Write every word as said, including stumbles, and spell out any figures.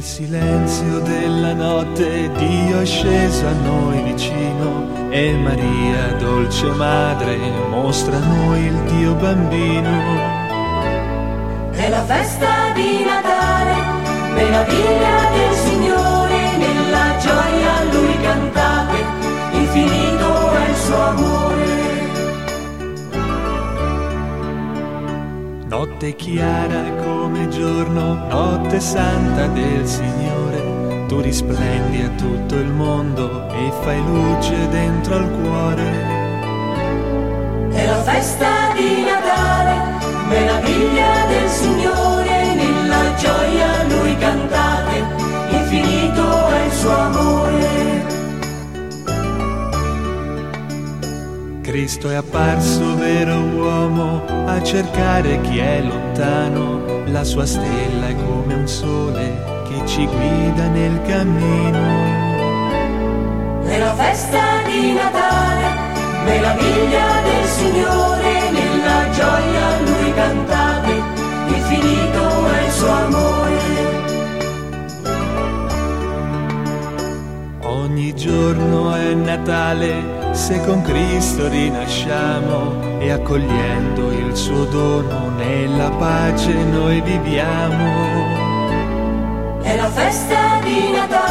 silenzio della notte Dio è sceso a noi vicino e Maria, dolce madre, mostra a noi il Dio bambino. È la festa di Natale, meraviglia del Signore, nella gioia a Lui cantate, infinito è il suo amore. Notte chiara come giorno, notte santa del Signore, tu risplendi a tutto il mondo e fai luce dentro al cuore. È la festa di Natale, meraviglia del Signore, nella gioia a Lui cantate, infinito è il suo amore. Cristo è apparso vero uomo a cercare chi è lontano, la sua stella è come un sole che ci guida nel cammino. È la festa di Natale, meraviglia del Signore, nella gioia a Lui cantate, infinito è il suo amore. Ogni giorno è Natale se con Cristo rinasciamo e accogliendo il suo dono nella pace noi viviamo. È la festa di Natale,